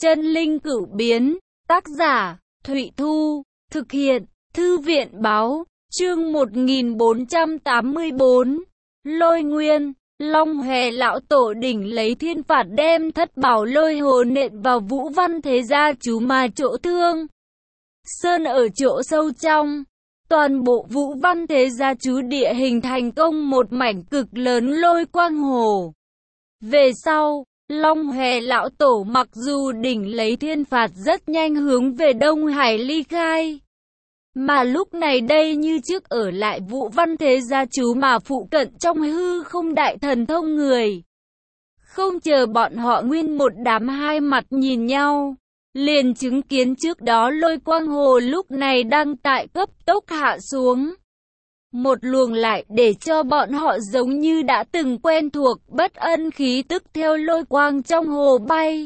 Chân linh cửu biến, tác giả, Thụy Thu, thực hiện, Thư viện báo, chương 1484, Lôi Nguyên, Long Hòe lão tổ đỉnh lấy thiên phạt đem thất bảo lôi hồ nện vào Vũ Văn Thế Gia chú mà chỗ thương. Sơn ở chỗ sâu trong, toàn bộ Vũ Văn Thế Gia chú địa hình thành công một mảnh cực lớn lôi quang hồ. Về sau, Long Hòe lão tổ mặc dù đỉnh lấy thiên phạt rất nhanh hướng về Đông Hải ly khai. Mà lúc này đây như trước ở lại Vũ Văn Thế Gia chú mà phụ cận trong hư không đại thần thông người. Không chờ bọn họ nguyên một đám hai mặt nhìn nhau, liền chứng kiến trước đó lôi quang hồ lúc này đang tại cấp tốc hạ xuống. Một luồng lại để cho bọn họ giống như đã từng quen thuộc, bất ân khí tức theo lôi quang trong hồ bay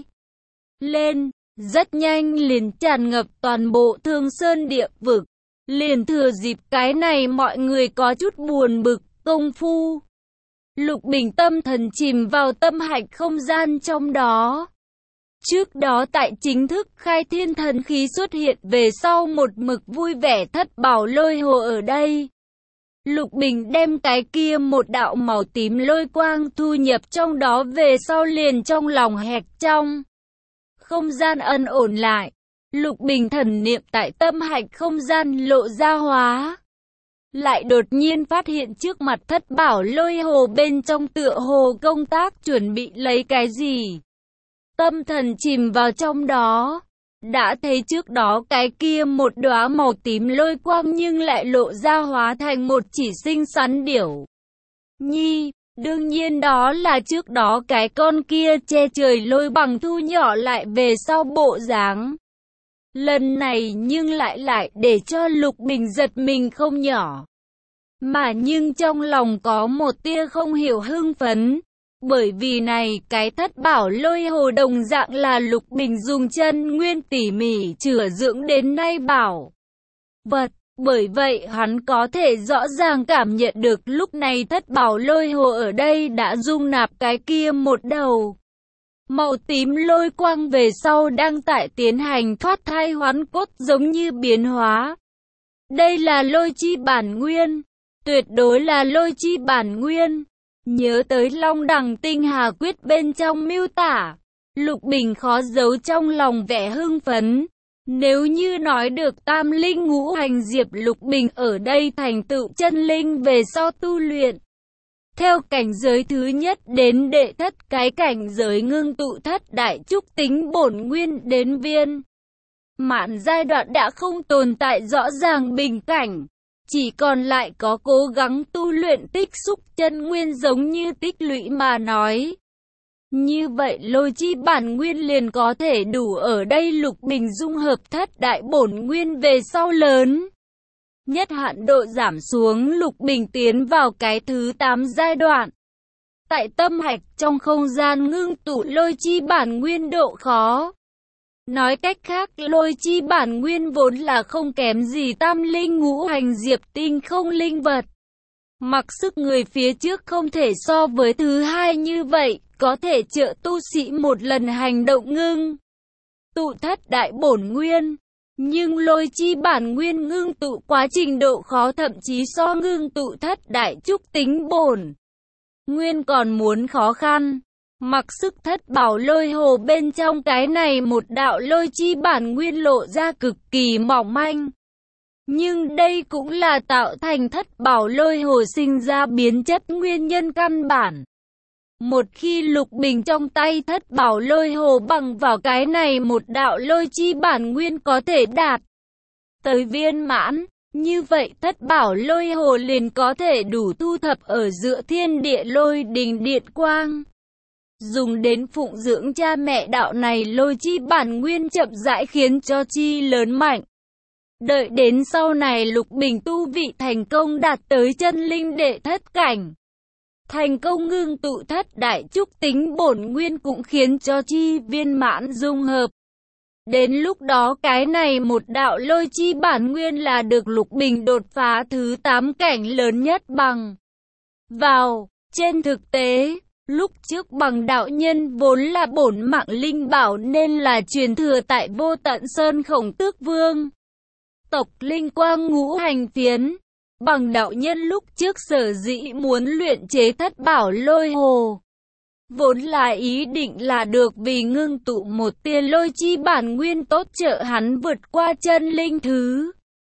lên, rất nhanh liền tràn ngập toàn bộ Thương Sơn địa vực. Liền thừa dịp cái này mọi người có chút buồn bực, công phu. Lục Bình tâm thần chìm vào tâm hạch không gian trong đó. Trước đó tại chính thức khai thiên thần khí xuất hiện về sau một mực vui vẻ thất bảo lôi hồ ở đây. Lục Bình đem cái kia một đạo màu tím lôi quang thu nhập trong đó về sau liền trong lòng hẹp trong. Không gian ân ổn lại. Lục Bình thần niệm tại tâm hạch không gian lộ ra hóa. Lại đột nhiên phát hiện trước mặt thất bảo lôi hồ bên trong tựa hồ công tác chuẩn bị lấy cái gì. Tâm thần chìm vào trong đó. Đã thấy trước đó cái kia một đóa màu tím lôi quang nhưng lại lộ ra hóa thành một chỉ xinh xắn điểu nhi. Đương nhiên đó là trước đó cái con kia che trời lôi bằng thu nhỏ lại về sau bộ dáng. Lần này nhưng lại để cho Lục Bình giật mình không nhỏ. Mà nhưng trong lòng có một tia không hiểu hưng phấn. Bởi vì này cái thất bảo lôi hồ đồng dạng là Lục Bình dùng chân nguyên tỉ mỉ chữa dưỡng đến nay bảo vật. Bởi vậy hắn có thể rõ ràng cảm nhận được lúc này thất bảo lôi hồ ở đây đã dung nạp cái kia một đầu màu tím lôi quang về sau đang tại tiến hành thoát thai hoán cốt giống như biến hóa. Đây là lôi chi bản nguyên, tuyệt đối là lôi chi bản nguyên. Nhớ tới Long Đằng Tinh Hà Quyết bên trong miêu tả, Lục Bình khó giấu trong lòng vẻ hưng phấn. Nếu như nói được tam linh ngũ hành diệp Lục Bình ở đây thành tựu chân linh về sau tu luyện. Theo cảnh giới thứ nhất đến đệ thất cái cảnh giới ngưng tụ thất đại trúc tính bổn nguyên đến viên mạn giai đoạn đã không tồn tại rõ ràng bình cảnh. Chỉ còn lại có cố gắng tu luyện tích xúc chân nguyên giống như tích lũy mà nói. Như vậy lôi chi bản nguyên liền có thể đủ ở đây Lục Bình dung hợp thất đại bổn nguyên về sau lớn. Nhất hạn độ giảm xuống Lục Bình tiến vào cái thứ 8 giai đoạn. Tại tâm hạch trong không gian ngưng tụ lôi chi bản nguyên độ khó. Nói cách khác lôi chi bản nguyên vốn là không kém gì tam linh ngũ hành diệp tinh không linh vật. Mặc sức người phía trước không thể so với thứ hai như vậy, có thể trợ tu sĩ một lần hành động ngưng tụ thất đại bổn nguyên. Nhưng lôi chi bản nguyên ngưng tụ quá trình độ khó thậm chí so ngưng tụ thất đại trúc tính bổn nguyên còn muốn khó khăn. Mặc sức thất bảo lôi hồ bên trong cái này một đạo lôi chi bản nguyên lộ ra cực kỳ mỏng manh. Nhưng đây cũng là tạo thành thất bảo lôi hồ sinh ra biến chất nguyên nhân căn bản. Một khi Lục Bình trong tay thất bảo lôi hồ bằng vào cái này một đạo lôi chi bản nguyên có thể đạt tới viên mãn, như vậy thất bảo lôi hồ liền có thể đủ thu thập ở giữa thiên địa lôi đình điện quang. Dùng đến phụng dưỡng cha mẹ đạo này lôi chi bản nguyên chậm rãi khiến cho chi lớn mạnh. Đợi đến sau này Lục Bình tu vị thành công đạt tới chân linh đệ thất cảnh. Thành công ngưng tụ thất đại trúc tính bổn nguyên cũng khiến cho chi viên mãn dung hợp. Đến lúc đó cái này một đạo lôi chi bản nguyên là được Lục Bình đột phá thứ 8 cảnh lớn nhất bằng vào. Trên thực tế, Lúc trước Bằng đạo nhân vốn là bổn mạng linh bảo nên là truyền thừa tại Vô Tận Sơn Khổng Tước Vương. Tộc linh quang ngũ hành phiến. Bằng đạo nhân lúc trước sở dĩ muốn luyện chế thất bảo lôi hồ, vốn là ý định là được vì ngưng tụ một tia lôi chi bản nguyên tốt trợ hắn vượt qua chân linh thứ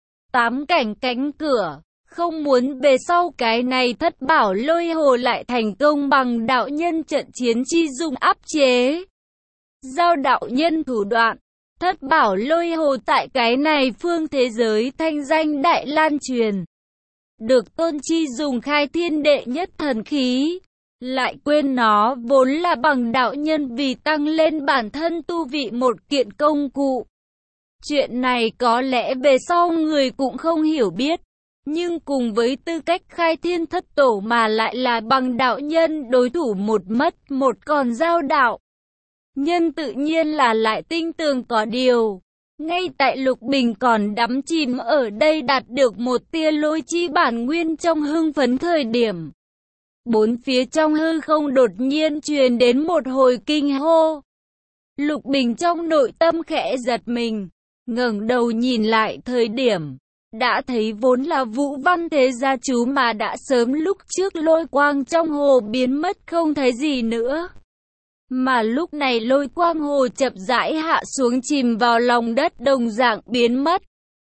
8 cảnh cánh cửa. Không muốn về sau cái này thất bảo lôi hồ lại thành công bằng đạo nhân trận chiến chi dùng áp chế. Giao đạo nhân thủ đoạn, thất bảo lôi hồ tại cái này phương thế giới thanh danh đại lan truyền. Được tôn chi dùng khai thiên đệ nhất thần khí. Lại quên nó vốn là bằng đạo nhân vì tăng lên bản thân tu vị một kiện công cụ. Chuyện này có lẽ về sau người cũng không hiểu biết. Nhưng cùng với tư cách khai thiên thất tổ mà lại là bằng đạo nhân đối thủ một mất một còn giao đạo nhân tự nhiên là lại tinh tường có điều. Ngay tại Lục Bình còn đắm chìm ở đây đạt được một tia lôi chi bản nguyên trong hưng phấn thời điểm. Bốn phía trong hư không đột nhiên truyền đến một hồi kinh hô. Lục Bình trong nội tâm khẽ giật mình, ngẩng đầu nhìn lại thời điểm. Đã thấy vốn là Vũ Văn Thế Gia chú mà đã sớm lúc trước lôi quang trong hồ biến mất không thấy gì nữa. Mà lúc này lôi quang hồ chậm rãi hạ xuống chìm vào lòng đất đồng dạng biến mất.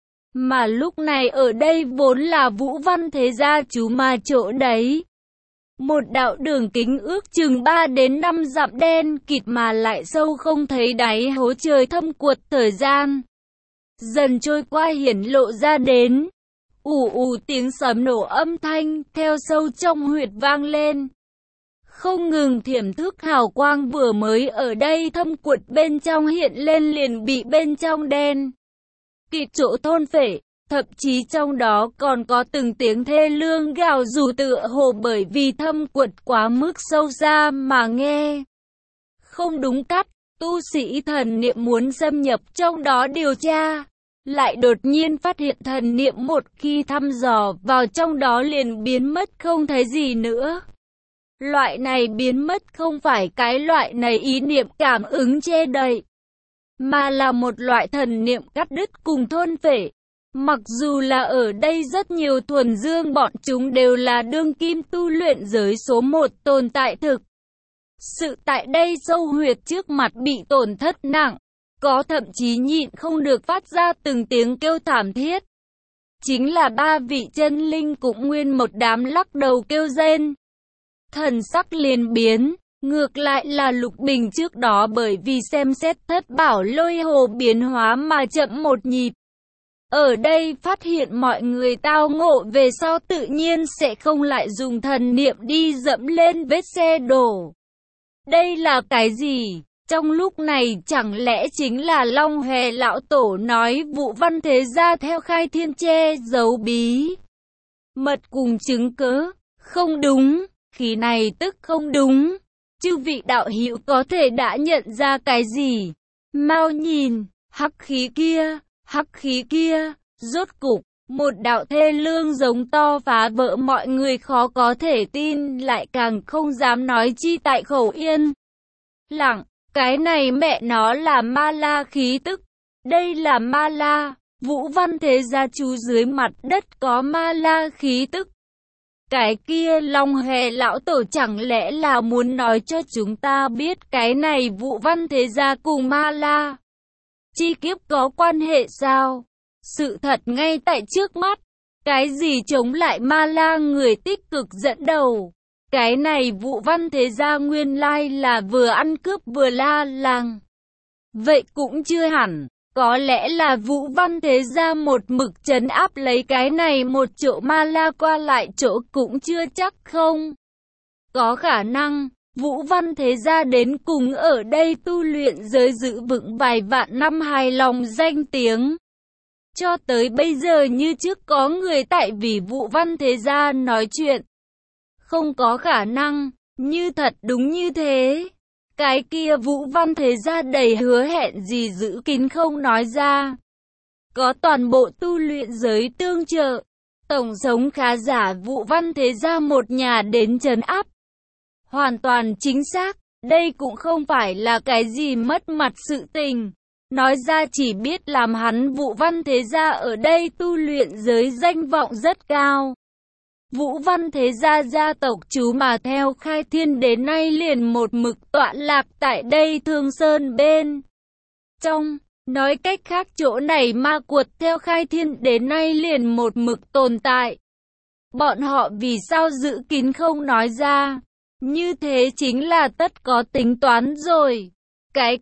Mà lúc này ở đây vốn là Vũ Văn Thế Gia chú mà chỗ đấy. Một đạo đường kính ước chừng 3 đến 5 dặm đen kịt mà lại sâu không thấy đáy hố trời thâm quật thời gian. Dần trôi qua hiển lộ ra đến. Ù ù tiếng sấm nổ âm thanh theo sâu trong huyệt vang lên. Không ngừng thiểm thức hào quang vừa mới ở đây thâm quật bên trong hiện lên liền bị bên trong đen kịt chỗ thôn phệ. Thậm chí trong đó còn có từng tiếng thê lương gào rú tựa hồ bởi vì thâm quật quá mức sâu xa mà nghe không đúng cắt. Tu sĩ thần niệm muốn xâm nhập trong đó điều tra, lại đột nhiên phát hiện thần niệm một khi thăm dò vào trong đó liền biến mất không thấy gì nữa. Loại này biến mất không phải cái loại này ý niệm cảm ứng che đậy, mà là một loại thần niệm cắt đứt cùng thôn phệ. Mặc dù là ở đây rất nhiều thuần dương bọn chúng đều là đương kim tu luyện giới số 1 tồn tại thực. Sự tại đây sâu huyệt trước mặt bị tổn thất nặng, có thậm chí nhịn không được phát ra từng tiếng kêu thảm thiết. Chính là 3 vị chân linh cũng nguyên một đám lắc đầu kêu rên. Thần sắc liền biến, ngược lại là Lục Bình trước đó bởi vì xem xét thất bảo lôi hồ biến hóa mà chậm một nhịp. Ở đây phát hiện mọi người tao ngộ về sau tự nhiên sẽ không lại dùng thần niệm đi dẫm lên vết xe đổ. Đây là cái gì? Trong lúc này chẳng lẽ chính là Long Hề lão tổ nói Vũ Văn Thế Gia theo khai thiên che giấu bí mật cùng chứng cớ? Không đúng, khí này tức không đúng. Chư vị đạo hữu có thể đã nhận ra cái gì? Mau nhìn, hắc khí kia, rốt cục, một đạo thê lương giống to phá vỡ mọi người khó có thể tin lại càng không dám nói chi tại khẩu yên lặng. Cái này mẹ nó là ma la khí tức. Đây là ma la. Vũ Văn Thế Gia chú dưới mặt đất có ma la khí tức. Cái kia Long Hề lão tổ chẳng lẽ là muốn nói cho chúng ta biết cái này Vũ Văn Thế Gia cùng ma la chi kiếp có quan hệ sao? Sự thật ngay tại trước mắt. Cái gì chống lại ma la người tích cực dẫn đầu? Cái này Vũ Văn Thế Gia nguyên lai là vừa ăn cướp vừa la làng. Vậy cũng chưa hẳn. Có lẽ là Vũ Văn Thế Gia một mực trấn áp lấy cái này một chỗ ma la qua lại chỗ cũng chưa chắc không? Có khả năng, Vũ Văn Thế Gia đến cùng ở đây tu luyện giới giữ vững vài vạn năm hài lòng danh tiếng. Cho tới bây giờ như trước có người tại vì Vũ Văn Thế Gia nói chuyện. Không có khả năng, như thật đúng như thế. Cái kia Vũ Văn Thế Gia đầy hứa hẹn gì giữ kín không nói ra. Có toàn bộ tu luyện giới tương trợ. Tổng sống khá giả Vũ Văn Thế Gia một nhà đến trấn áp. Hoàn toàn chính xác, đây cũng không phải là cái gì mất mặt sự tình. Nói ra chỉ biết làm hắn Vũ Văn Thế Gia ở đây tu luyện giới danh vọng rất cao. Vũ Văn Thế Gia gia tộc chú mà theo Khai Thiên đến nay liền một mực tọa lạc tại đây Thương Sơn bên trong. Nói cách khác chỗ này ma quật theo Khai Thiên đến nay liền một mực tồn tại. Bọn họ vì sao giữ kín không nói ra? Như thế chính là tất có tính toán rồi. Cái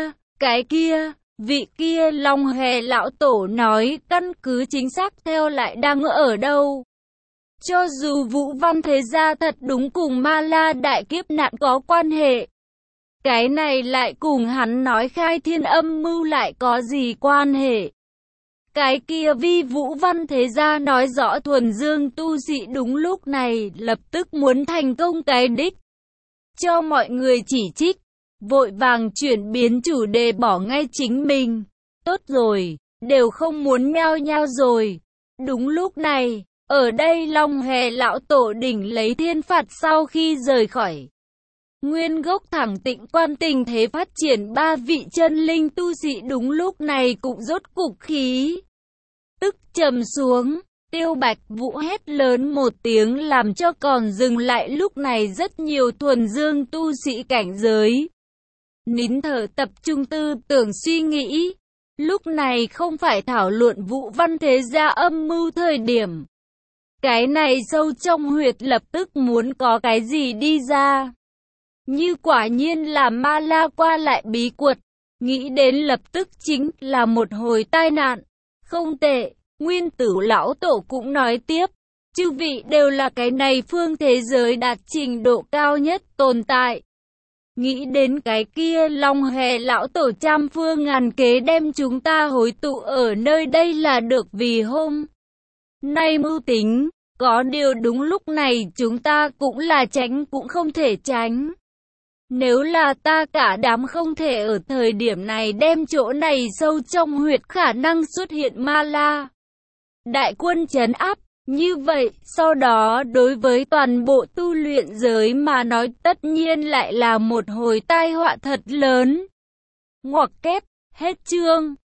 kia, vị kia Long Hề lão tổ nói căn cứ chính xác theo lại đang ở đâu. Cho dù Vũ Văn Thế Gia thật đúng cùng Ma La đại kiếp nạn có quan hệ, cái này lại cùng hắn nói Khai Thiên âm mưu lại có gì quan hệ? Cái kia vi Vũ Văn Thế Gia nói rõ thuần dương tu sĩ đúng lúc này lập tức muốn thành công cái đích. Cho mọi người chỉ trích, vội vàng chuyển biến chủ đề bỏ ngay chính mình. Tốt rồi, đều không muốn nhao nhao rồi. Đúng lúc này, ở đây Long Hề lão tổ đỉnh lấy thiên phạt sau khi rời khỏi nguyên gốc thẳng tịnh quan tình thế phát triển ba vị chân linh tu sĩ đúng lúc này cũng rốt cục khí tức trầm xuống. Tiêu Bạch Vũ hét lớn một tiếng làm cho còn dừng lại lúc này rất nhiều thuần dương tu sĩ cảnh giới. Nín thở tập trung tư tưởng suy nghĩ. Lúc này không phải thảo luận Vũ Văn Thế Gia âm mưu thời điểm. Cái này sâu trong huyệt lập tức muốn có cái gì đi ra. Như quả nhiên là Ma La qua lại bí quật. Nghĩ đến lập tức chính là một hồi tai nạn. Không tệ. Nguyên Tử lão tổ cũng nói tiếp, chư vị đều là cái này phương thế giới đạt trình độ cao nhất tồn tại. Nghĩ đến cái kia Long Hề lão tổ trăm phương ngàn kế đem chúng ta hối tụ ở nơi đây là được vì hôm nay mưu tính, có điều đúng lúc này chúng ta cũng là tránh cũng không thể tránh. Nếu là ta cả đám không thể ở thời điểm này đem chỗ này sâu trong huyệt khả năng xuất hiện Ma La đại quân trấn áp, như vậy, sau đó đối với toàn bộ tu luyện giới mà nói tất nhiên lại là một hồi tai họa thật lớn. Ngoặc kép, hết chương.